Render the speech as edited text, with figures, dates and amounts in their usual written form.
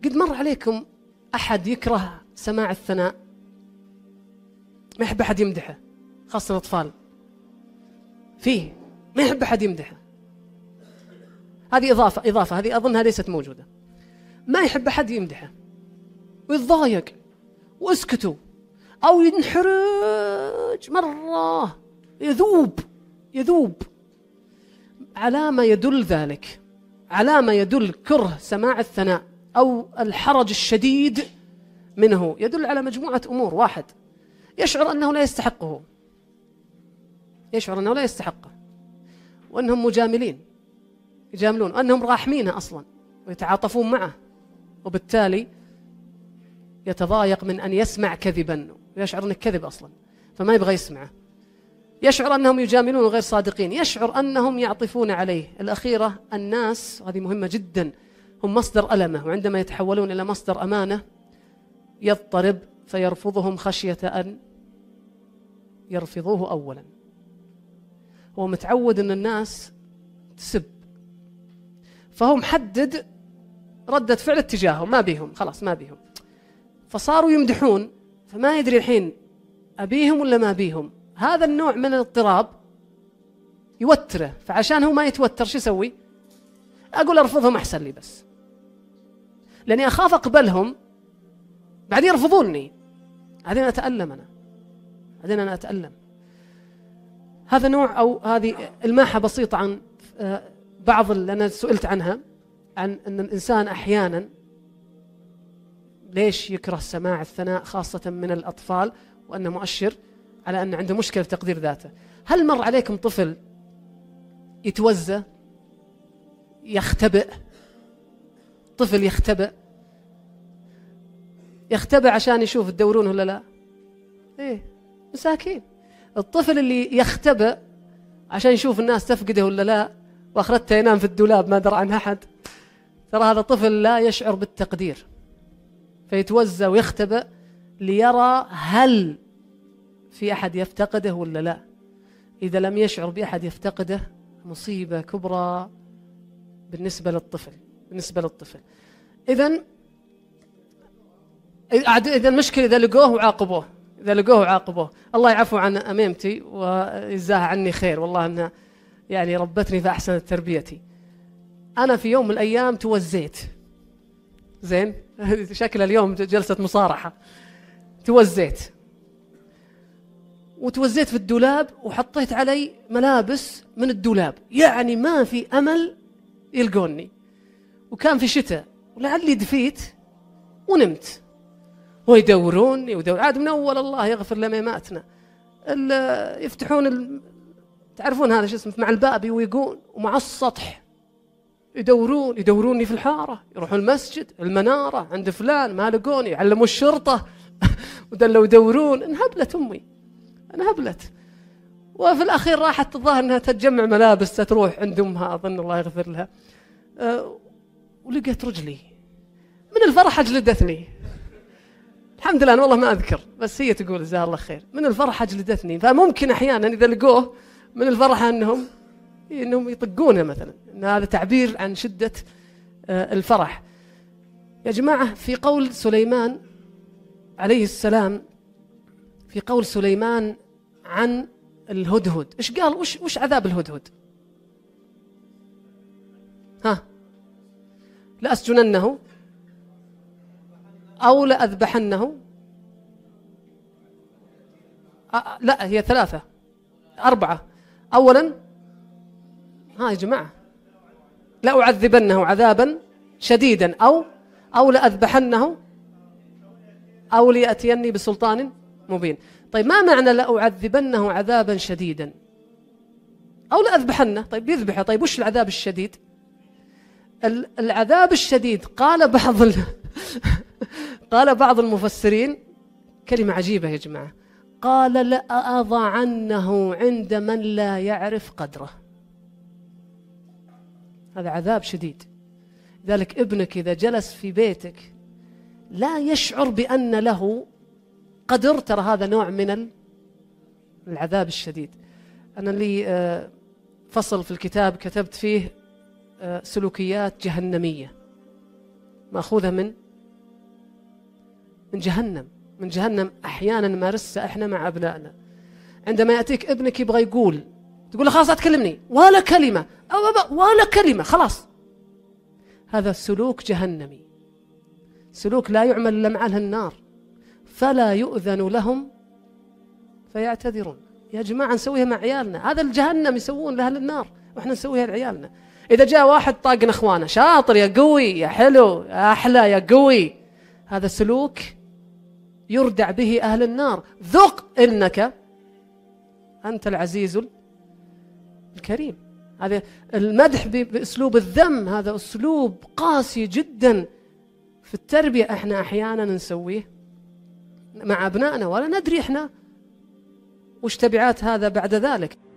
قد مر عليكم أحد يكره سماع الثناء، ما يحب أحد يمدحه، خاصة الأطفال فيه ما يحب أحد يمدحه. هذه إضافة هذه أظنها ليست موجودة. ما يحب أحد يمدحه ويتضايق واسكتوا، أو ينحرج مرة، يذوب. علامة يدل ذلك، علامة يدل كره سماع الثناء أو الحرج الشديد منه، يدل على مجموعة أمور. واحد، يشعر أنه لا يستحقه، وأنهم يجاملون، وأنهم راحمينه أصلا ويتعاطفون معه، وبالتالي يتضايق من أن يسمع كذبا، ويشعر أنه كذب أصلا فما يبغى يسمعه. يشعر أنهم يجاملون غير صادقين، يشعر أنهم يعطفون عليه. الأخيرة، الناس، وهذه مهمة جدا، هم مصدر ألمه، وعندما يتحولون إلى مصدر أمانة يضطرب فيرفضهم خشية أن يرفضوه أولا. هو متعود أن الناس تسب، فهو محدد ردة فعل اتجاههم، ما بيهم، خلاص ما بيهم، فصاروا يمدحون، فما يدري الحين أبيهم ولا ما بيهم. هذا النوع من الاضطراب يوتره، فعشان هو ما يتوتر شو يسوي؟ أقول أرفضهم أحسن لي، بس لأني أخاف أقبلهم بعدين يرفضوني، بعدين أنا أتألم. هذا نوع، أو هذه الماحة بسيطة عن بعض اللي أنا سئلت عنها، عن أن الإنسان أحيانا ليش يكره سماع الثناء خاصة من الأطفال، وأنه مؤشر على أن عنده مشكلة في تقدير ذاته. هل مر عليكم طفل يتوزى، يختبئ؟ طفل يختبئ عشان يشوف تدورونه ولا لا؟ إيه، مساكين. الطفل اللي يختبئ عشان يشوف الناس تفقده ولا لا، وآخرته ينام في الدولاب ما درى عنها أحد، ترى هذا طفل لا يشعر بالتقدير، فيتوزى ويختبئ ليرى هل في أحد يفتقده ولا لا. إذا لم يشعر بأحد يفتقده مصيبة كبرى بالنسبة للطفل. إذن المشكلة إذا لقوه وعاقبوه. الله يعفو عن أميمتي ويجزاها عني خير، والله أنها يعني ربتني فأحسنت تربيتي. أنا في يوم من الأيام توزيت، زين، شكل اليوم جلسة مصارحة. توزيت في الدولاب، وحطيت علي ملابس من الدولاب، يعني ما في أمل يلقوني، وكان في شتاء، ولعلي دفيت ونمت، ويدورون عاد من أول الله يغفر لما ماتنا. يفتحون تعرفون هذا شو اسمه، مع الباب يويقون، ومع السطح يدوروني في الحارة، يروحون المسجد، المنارة، عند فلان، ما لقوني، يعلموا الشرطة ودلوا يدورون. انهبلت أمي، وفي الأخير راحت الظاهر أنها تتجمع ملابس تروح عند أمها، أظن الله يغفر لها. ولقيت رجلي من الفرح أجلدتني. الحمد لله، أنا والله ما أذكر، بس هي تقول جزاها الله خير، من الفرح أجلدتني. فممكن أحيانا إذا لقوه من الفرح أنهم يطقونه مثلا، إن هذا تعبير عن شدة الفرح. يا جماعة، في قول سليمان عليه السلام، في قول سليمان عن الهدهد، إيش قال؟ وش عذاب الهدهد؟ لأسجننه أو لأذبحنه. لا، هي 3 4. أولا، يا جماعة، لأعذبنه عذابا شديدا أو لأذبحنه أو ليأتيني بسلطان مبين. طيب، ما معنى لأعذبنه عذابا شديدا أو لأذبحنه؟ طيب يذبحه، طيب وش العذاب الشديد؟ العذاب الشديد قال بعض المفسرين كلمة عجيبة يا جماعة، قال لأضعنه عند من لا يعرف قدره. هذا عذاب شديد. ذلك ابنك إذا جلس في بيتك لا يشعر بأن له قدر، ترى هذا نوع من العذاب الشديد. أنا لي فصل في الكتاب كتبت فيه سلوكيات جهنمية مأخوذة من من جهنم، من جهنم أحيانا نمارسها إحنا مع أبنائنا. عندما يأتيك ابنك يبغى يقول، تقول له خلاص لا تكلمني ولا كلمة، ولا كلمة، خلاص. هذا سلوك جهنمي، سلوك لا يعمل إلا مع أهل النار، فلا يؤذن لهم فيعتذرون. يا جماعة نسويها مع عيالنا، هذا الجهنم يسوون لأهل النار وإحنا نسويها لعيالنا. إذا جاء واحد طاقنا إخوانه، شاطر يا قوي يا حلو يا أحلى يا قوي، هذا سلوك يردع به أهل النار. ذق إنك أنت العزيز الكريم. هذا المدح بأسلوب الذم، هذا أسلوب قاسي جدا في التربية، إحنا أحيانا نسويه مع أبنائنا ولا ندري إحنا وش تبعات هذا بعد ذلك.